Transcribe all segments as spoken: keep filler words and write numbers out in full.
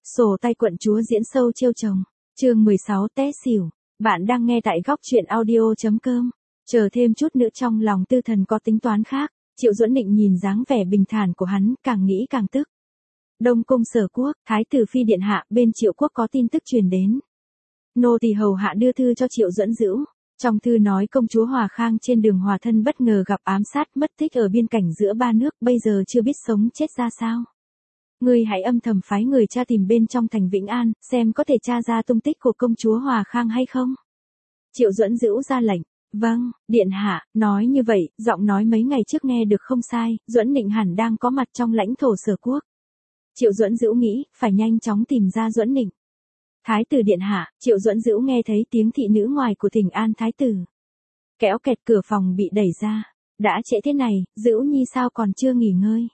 Sổ tay quận chúa diễn sâu trêu chồng. Chương mười sáu té xỉu. Bạn đang nghe tại góc truyện audio.com. Chờ thêm chút nữa trong lòng Tư Thần có tính toán khác. Triệu Duẫn Nịnh nhìn dáng vẻ bình thản của hắn, càng nghĩ càng tức. Đông cung Sở Quốc, Thái tử phi điện hạ, bên Triệu quốc có tin tức truyền đến. Nô tỳ hầu hạ đưa thư cho Triệu Duẫn Dữu. Trong thư nói công chúa Hòa Khang trên đường hòa thân bất ngờ gặp ám sát mất tích ở biên cảnh giữa ba nước, bây giờ chưa biết sống chết ra sao. Ngươi hãy âm thầm phái người tra tìm bên trong thành Vĩnh An, xem có thể tra ra tung tích của công chúa Hòa Khang hay không. Triệu Duẫn Dữu ra lệnh. Vâng, điện hạ. Nói như vậy, giọng nói mấy ngày trước nghe được không sai, Duẫn Nịnh hẳn đang có mặt trong lãnh thổ Sở Quốc. Triệu Duẫn Dữu nghĩ, phải nhanh chóng tìm ra Duẫn Nịnh. Thái tử điện hạ. Triệu Duẫn Dữu nghe thấy tiếng thị nữ ngoài của thỉnh an thái tử. Kéo kẹt, cửa phòng bị đẩy ra. Đã trễ thế này, Dữu nhi sao còn chưa nghỉ ngơi?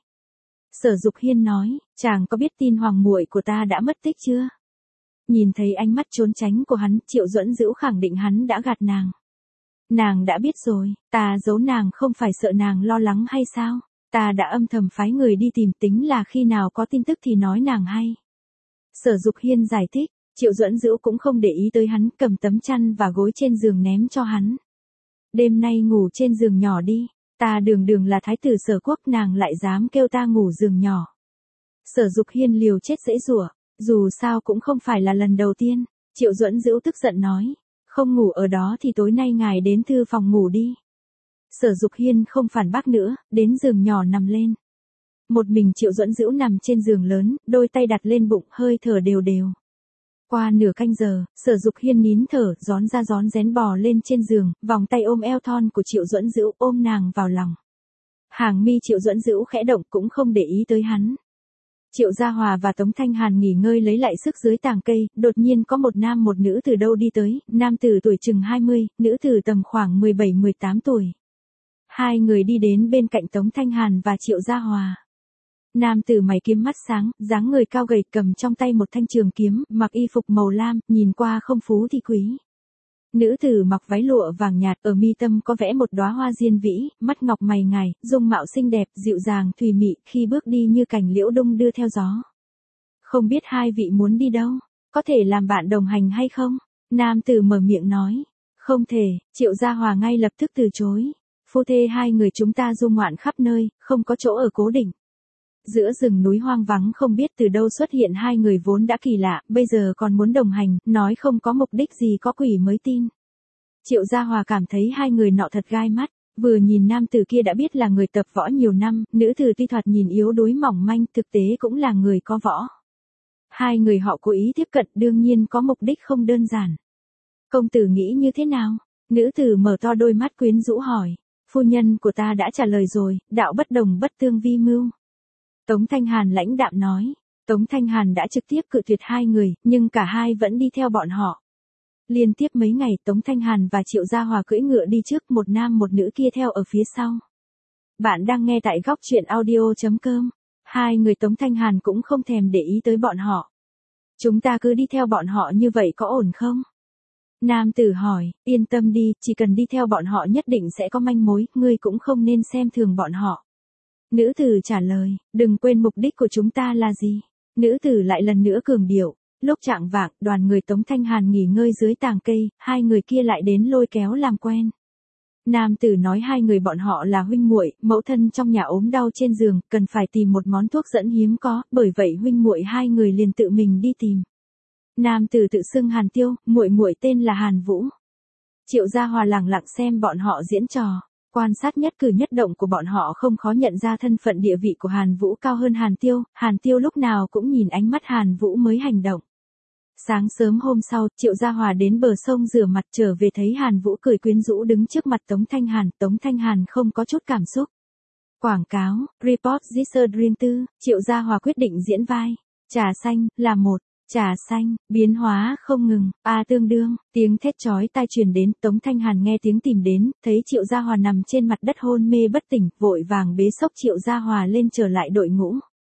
Sở Dục Hiên nói, chàng có biết tin hoàng muội của ta đã mất tích chưa? Nhìn thấy ánh mắt trốn tránh của hắn, Triệu Duẫn Dữu khẳng định hắn đã gạt nàng. Nàng đã biết rồi, ta giấu nàng không phải sợ nàng lo lắng hay sao? Ta đã âm thầm phái người đi tìm, tính là khi nào có tin tức thì nói nàng hay. Sở Dục Hiên giải thích. Triệu Duẫn Dữu cũng không để ý tới hắn, cầm tấm chăn và gối trên giường ném cho hắn. Đêm nay ngủ trên giường nhỏ đi, ta đường đường là thái tử Sở Quốc, nàng lại dám kêu ta ngủ giường nhỏ. Sở Dục Hiên liều chết giãy giụa, dù sao cũng không phải là lần đầu tiên. Triệu Duẫn Dữu tức giận nói, không ngủ ở đó thì tối nay ngài đến thư phòng ngủ đi. Sở Dục Hiên không phản bác nữa, đến giường nhỏ nằm lên. Một mình Triệu Duẫn Dữu nằm trên giường lớn, đôi tay đặt lên bụng, hơi thở đều đều. Qua nửa canh giờ, Sở Dục Hiên nín thở, rón ra rón rén bò lên trên giường, vòng tay ôm eo thon của Triệu Duẫn Dữu, ôm nàng vào lòng. Hàng mi Triệu Duẫn Dữu khẽ động, cũng không để ý tới hắn. Triệu Gia Hòa và Tống Thanh Hàn nghỉ ngơi lấy lại sức dưới tàng cây, đột nhiên có một nam một nữ từ đâu đi tới, nam tử tuổi chừng hai mươi, nữ tử tầm khoảng mười bảy mười tám tuổi. Hai người đi đến bên cạnh Tống Thanh Hàn và Triệu Gia Hòa. Nam tử mày kiếm mắt sáng, dáng người cao gầy, cầm trong tay một thanh trường kiếm, mặc y phục màu lam, nhìn qua không phú thì quý. Nữ tử mặc váy lụa vàng nhạt, ở mi tâm có vẽ một đóa hoa diên vĩ, mắt ngọc mày ngài, dung mạo xinh đẹp, dịu dàng, thùy mị, khi bước đi như cành liễu đung đưa theo gió. Không biết hai vị muốn đi đâu, có thể làm bạn đồng hành hay không? Nam tử mở miệng nói. Không thể. Triệu Gia Hòa ngay lập tức từ chối. Phu thê hai người chúng ta du ngoạn khắp nơi, không có chỗ ở cố định. Giữa rừng núi hoang vắng không biết từ đâu xuất hiện hai người vốn đã kỳ lạ, bây giờ còn muốn đồng hành, nói không có mục đích gì có quỷ mới tin. Triệu Gia Hòa cảm thấy hai người nọ thật gai mắt, vừa nhìn nam tử kia đã biết là người tập võ nhiều năm, nữ tử tuy thoạt nhìn yếu đuối mỏng manh, thực tế cũng là người có võ. Hai người họ cố ý tiếp cận, đương nhiên có mục đích không đơn giản. Công tử nghĩ như thế nào? Nữ tử mở to đôi mắt quyến rũ hỏi. Phu nhân của ta đã trả lời rồi, đạo bất đồng bất tương vi mưu. Tống Thanh Hàn lãnh đạm nói. Tống Thanh Hàn đã trực tiếp cự tuyệt hai người, nhưng cả hai vẫn đi theo bọn họ. Liên tiếp mấy ngày, Tống Thanh Hàn và Triệu Gia Hòa cưỡi ngựa đi trước, một nam một nữ kia theo ở phía sau. Bạn đang nghe tại góc truyện audio.com. Hai người Tống Thanh Hàn cũng không thèm để ý tới bọn họ. Chúng ta cứ đi theo bọn họ như vậy có ổn không? Nam tử hỏi, yên tâm đi, chỉ cần đi theo bọn họ nhất định sẽ có manh mối, ngươi cũng không nên xem thường bọn họ. Nữ tử trả lời, đừng quên mục đích của chúng ta là gì. Nữ tử lại lần nữa cường điệu. Lúc chạng vạng, đoàn người Tống Thanh Hàn nghỉ ngơi dưới tàng cây, hai người kia lại đến lôi kéo làm quen. Nam tử nói hai người bọn họ là huynh muội, mẫu thân trong nhà ốm đau trên giường, cần phải tìm một món thuốc dẫn hiếm có, bởi vậy huynh muội hai người liền tự mình đi tìm. Nam tử tự xưng Hàn Tiêu, muội muội tên là Hàn Vũ. Triệu Gia Hòa lẳng lặng xem bọn họ diễn trò. Quan sát nhất cử nhất động của bọn họ không khó nhận ra thân phận địa vị của Hàn Vũ cao hơn Hàn Tiêu, Hàn Tiêu lúc nào cũng nhìn ánh mắt Hàn Vũ mới hành động. Sáng sớm hôm sau, Triệu Gia Hòa đến bờ sông rửa mặt trở về thấy Hàn Vũ cười quyến rũ đứng trước mặt Tống Thanh Hàn, Tống Thanh Hàn không có chút cảm xúc. Quảng cáo, Report This Dream tư, Triệu Gia Hòa quyết định diễn vai. Trà xanh, là một. Trà xanh, biến hóa không ngừng, a tương đương, tiếng thét chói tai truyền đến, Tống Thanh Hàn nghe tiếng tìm đến, thấy Triệu Gia Hòa nằm trên mặt đất hôn mê bất tỉnh, vội vàng bế xốc Triệu Gia Hòa lên trở lại đội ngũ.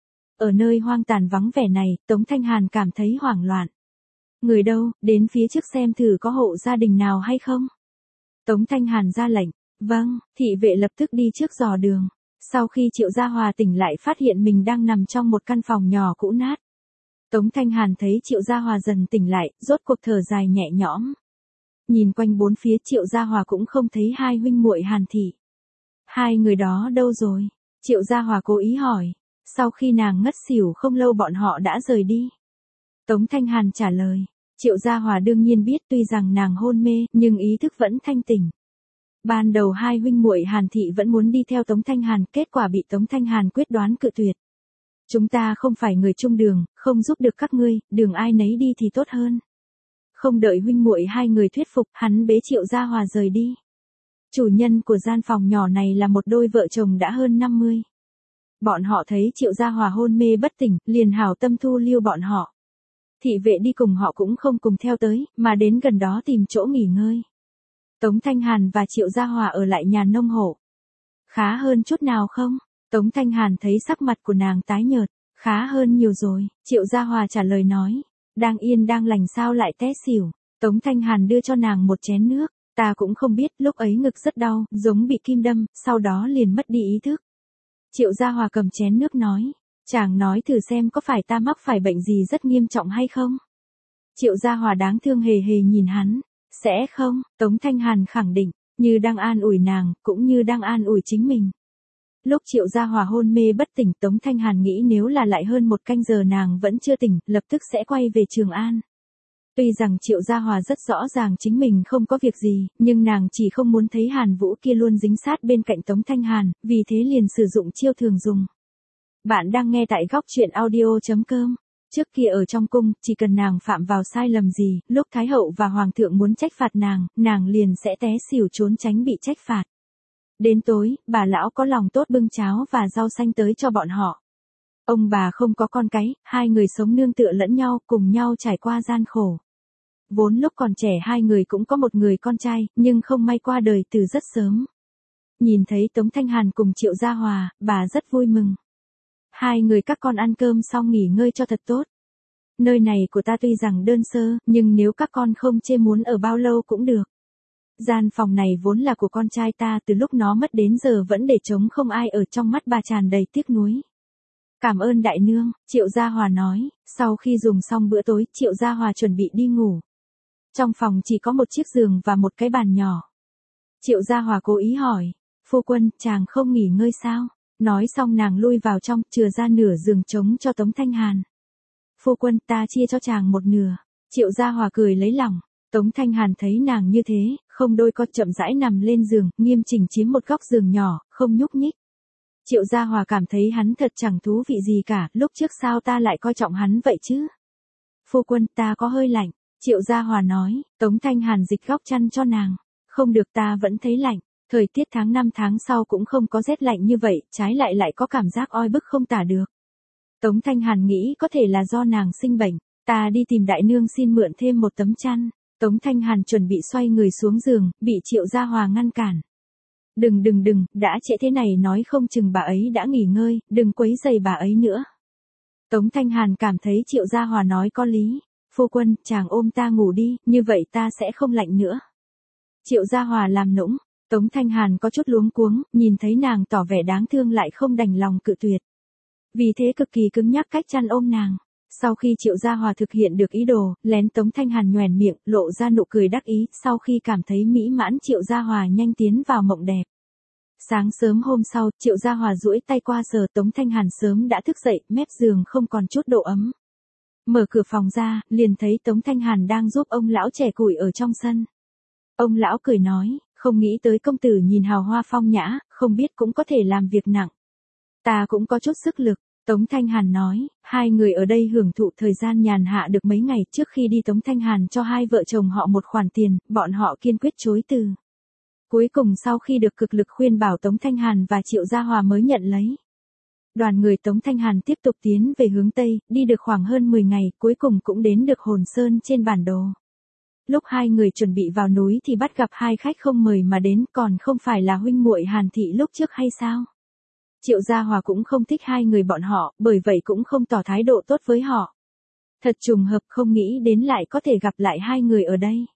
Ở nơi hoang tàn vắng vẻ này, Tống Thanh Hàn cảm thấy hoảng loạn. Người đâu, đến phía trước xem thử có hộ gia đình nào hay không? Tống Thanh Hàn ra lệnh, vâng, thị vệ lập tức đi trước dò đường. Sau khi Triệu Gia Hòa tỉnh lại phát hiện mình đang nằm trong một căn phòng nhỏ cũ nát. Tống Thanh Hàn thấy Triệu Gia Hòa dần tỉnh lại, rốt cuộc thở dài nhẹ nhõm. Nhìn quanh bốn phía Triệu Gia Hòa cũng không thấy hai huynh muội Hàn thị. Hai người đó đâu rồi? Triệu Gia Hòa cố ý hỏi. Sau khi nàng ngất xỉu không lâu bọn họ đã rời đi. Tống Thanh Hàn trả lời. Triệu Gia Hòa đương nhiên biết tuy rằng nàng hôn mê, nhưng ý thức vẫn thanh tỉnh. Ban đầu hai huynh muội Hàn thị vẫn muốn đi theo Tống Thanh Hàn, kết quả bị Tống Thanh Hàn quyết đoán cự tuyệt. Chúng ta không phải người chung đường, không giúp được các ngươi, đường ai nấy đi thì tốt hơn. Không đợi huynh muội hai người thuyết phục, hắn bế Triệu Gia Hòa rời đi. Chủ nhân của gian phòng nhỏ này là một đôi vợ chồng đã hơn năm mươi. Bọn họ thấy Triệu Gia Hòa hôn mê bất tỉnh, liền hảo tâm thu lưu bọn họ. Thị vệ đi cùng họ cũng không cùng theo tới, mà đến gần đó tìm chỗ nghỉ ngơi. Tống Thanh Hàn và Triệu Gia Hòa ở lại nhà nông hộ. Khá hơn chút nào không? Tống Thanh Hàn thấy sắc mặt của nàng tái nhợt, khá hơn nhiều rồi. Triệu Gia Hòa trả lời nói, đang yên đang lành sao lại té xỉu. Tống Thanh Hàn đưa cho nàng một chén nước, ta cũng không biết, lúc ấy ngực rất đau, giống bị kim đâm, sau đó liền mất đi ý thức. Triệu Gia Hòa cầm chén nước nói, chàng nói thử xem có phải ta mắc phải bệnh gì rất nghiêm trọng hay không? Triệu Gia Hòa đáng thương hề hề nhìn hắn, sẽ không, Tống Thanh Hàn khẳng định, như đang an ủi nàng, cũng như đang an ủi chính mình. Lúc Triệu Gia Hòa hôn mê bất tỉnh, Tống Thanh Hàn nghĩ nếu là lại hơn một canh giờ nàng vẫn chưa tỉnh, lập tức sẽ quay về Trường An. Tuy rằng Triệu Gia Hòa rất rõ ràng chính mình không có việc gì, nhưng nàng chỉ không muốn thấy Hàn Vũ kia luôn dính sát bên cạnh Tống Thanh Hàn, vì thế liền sử dụng chiêu thường dùng. Bạn đang nghe tại góc truyện audio chấm com. Trước kia ở trong cung, chỉ cần nàng phạm vào sai lầm gì, lúc Thái hậu và Hoàng thượng muốn trách phạt nàng, nàng liền sẽ té xỉu trốn tránh bị trách phạt. Đến tối, bà lão có lòng tốt bưng cháo và rau xanh tới cho bọn họ. Ông bà không có con cái, hai người sống nương tựa lẫn nhau, cùng nhau trải qua gian khổ. Vốn lúc còn trẻ hai người cũng có một người con trai, nhưng không may qua đời từ rất sớm. Nhìn thấy Tống Thanh Hàn cùng Triệu Gia Hòa, bà rất vui mừng. Hai người các con ăn cơm xong nghỉ ngơi cho thật tốt. Nơi này của ta tuy rằng đơn sơ, nhưng nếu các con không chê muốn ở bao lâu cũng được. Gian phòng này vốn là của con trai ta, từ lúc nó mất đến giờ vẫn để trống không ai ở, trong mắt bà tràn đầy tiếc nuối. Cảm ơn đại nương, Triệu Gia Hòa nói, sau khi dùng xong bữa tối, Triệu Gia Hòa chuẩn bị đi ngủ. Trong phòng chỉ có một chiếc giường và một cái bàn nhỏ. Triệu Gia Hòa cố ý hỏi, phu quân, chàng không nghỉ ngơi sao? Nói xong nàng lui vào trong, chừa ra nửa giường trống cho Tống Thanh Hàn. Phu quân, ta chia cho chàng một nửa. Triệu Gia Hòa cười lấy lòng. Tống Thanh Hàn thấy nàng như thế, không đôi co, chậm rãi nằm lên giường, nghiêm chỉnh chiếm một góc giường nhỏ, không nhúc nhích. Triệu Gia Hòa cảm thấy hắn thật chẳng thú vị gì cả, lúc trước sao ta lại coi trọng hắn vậy chứ? Phu quân, ta có hơi lạnh. Triệu Gia Hòa nói. Tống Thanh Hàn dịch góc chăn cho nàng. Không được, ta vẫn thấy lạnh. Thời tiết tháng năm tháng sau cũng không có rét lạnh như vậy, trái lại lại có cảm giác oi bức không tả được. Tống Thanh Hàn nghĩ có thể là do nàng sinh bệnh, ta đi tìm đại nương xin mượn thêm một tấm chăn. Tống Thanh Hàn chuẩn bị xoay người xuống giường, bị Triệu Gia Hòa ngăn cản. Đừng đừng đừng, đã trễ thế này nói không chừng bà ấy đã nghỉ ngơi, đừng quấy rầy bà ấy nữa. Tống Thanh Hàn cảm thấy Triệu Gia Hòa nói có lý. Phu quân, chàng ôm ta ngủ đi, như vậy ta sẽ không lạnh nữa. Triệu Gia Hòa làm nũng. Tống Thanh Hàn có chút luống cuống, nhìn thấy nàng tỏ vẻ đáng thương lại không đành lòng cự tuyệt. Vì thế cực kỳ cứng nhắc cách chăn ôm nàng. Sau khi Triệu Gia Hòa thực hiện được ý đồ, lén Tống Thanh Hàn nhoẻn miệng, lộ ra nụ cười đắc ý, sau khi cảm thấy mỹ mãn Triệu Gia Hòa nhanh tiến vào mộng đẹp. Sáng sớm hôm sau, Triệu Gia Hòa duỗi tay qua sờ, Tống Thanh Hàn sớm đã thức dậy, mép giường không còn chút độ ấm. Mở cửa phòng ra, liền thấy Tống Thanh Hàn đang giúp ông lão chẻ củi ở trong sân. Ông lão cười nói, không nghĩ tới công tử nhìn hào hoa phong nhã, không biết cũng có thể làm việc nặng. Ta cũng có chút sức lực. Tống Thanh Hàn nói, hai người ở đây hưởng thụ thời gian nhàn hạ được mấy ngày, trước khi đi Tống Thanh Hàn cho hai vợ chồng họ một khoản tiền, bọn họ kiên quyết chối từ. Cuối cùng sau khi được cực lực khuyên bảo, Tống Thanh Hàn và Triệu Gia Hòa mới nhận lấy. Đoàn người Tống Thanh Hàn tiếp tục tiến về hướng Tây, đi được khoảng hơn mười ngày, cuối cùng cũng đến được Hồn Sơn trên bản đồ. Lúc hai người chuẩn bị vào núi thì bắt gặp hai khách không mời mà đến, còn không phải là huynh muội Hàn thị lúc trước hay sao? Triệu Gia Hòa cũng không thích hai người bọn họ, bởi vậy cũng không tỏ thái độ tốt với họ. Thật trùng hợp, không nghĩ đến lại có thể gặp lại hai người ở đây.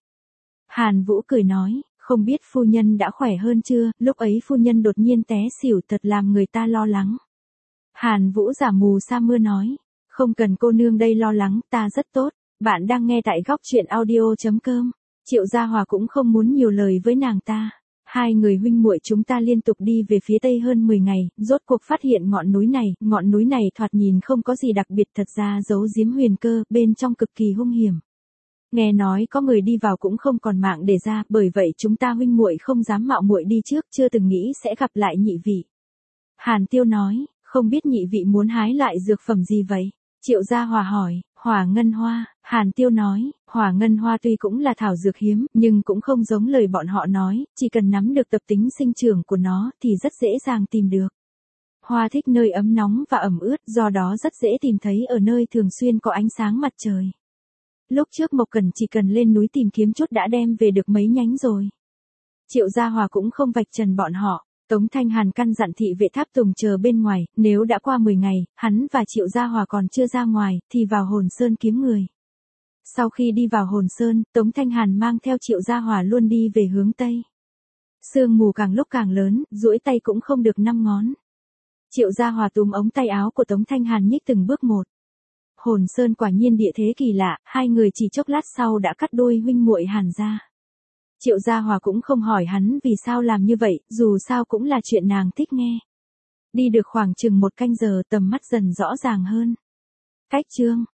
Hàn Vũ cười nói, không biết phu nhân đã khỏe hơn chưa, lúc ấy phu nhân đột nhiên té xỉu thật làm người ta lo lắng. Hàn Vũ giả mù sa mưa nói, Không cần cô nương đây lo lắng, ta rất tốt. Bạn đang nghe tại góc chuyện audio.com. Triệu Gia Hòa cũng không muốn nhiều lời với nàng ta. Hai người huynh muội chúng ta liên tục đi về phía tây hơn mười ngày, rốt cuộc phát hiện ngọn núi này, ngọn núi này thoạt nhìn không có gì đặc biệt, thật ra giấu giếm huyền cơ, bên trong cực kỳ hung hiểm. Nghe nói có người đi vào cũng không còn mạng để ra, bởi vậy chúng ta huynh muội không dám mạo muội đi trước, chưa từng nghĩ sẽ gặp lại nhị vị. Hàn Tiêu nói, không biết nhị vị muốn hái lại dược phẩm gì vậy? Triệu Gia Hòa hỏi. Hỏa ngân hoa. Hàn Tiêu nói, hỏa ngân hoa tuy cũng là thảo dược hiếm, nhưng cũng không giống lời bọn họ nói, chỉ cần nắm được tập tính sinh trưởng của nó thì rất dễ dàng tìm được. Hoa thích nơi ấm nóng và ẩm ướt, do đó rất dễ tìm thấy ở nơi thường xuyên có ánh sáng mặt trời. Lúc trước Mộc Cẩn chỉ cần lên núi tìm kiếm chút đã đem về được mấy nhánh rồi. Triệu Gia Hòa cũng không vạch trần bọn họ. Tống Thanh Hàn căn dặn thị vệ tháp tùng chờ bên ngoài, nếu đã qua mười ngày, hắn và Triệu Gia Hòa còn chưa ra ngoài, thì vào Hồn Sơn kiếm người. Sau khi đi vào Hồn Sơn, Tống Thanh Hàn mang theo Triệu Gia Hòa luôn đi về hướng Tây. Sương mù càng lúc càng lớn, duỗi tay cũng không được năm ngón. Triệu Gia Hòa túm ống tay áo của Tống Thanh Hàn nhích từng bước một. Hồn Sơn quả nhiên địa thế kỳ lạ, hai người chỉ chốc lát sau đã cắt đôi huynh muội Hàn ra. Triệu Gia Hòa cũng không hỏi hắn vì sao làm như vậy, dù sao cũng là chuyện nàng thích nghe. Đi được khoảng chừng một canh giờ tầm mắt dần rõ ràng hơn. Cách chương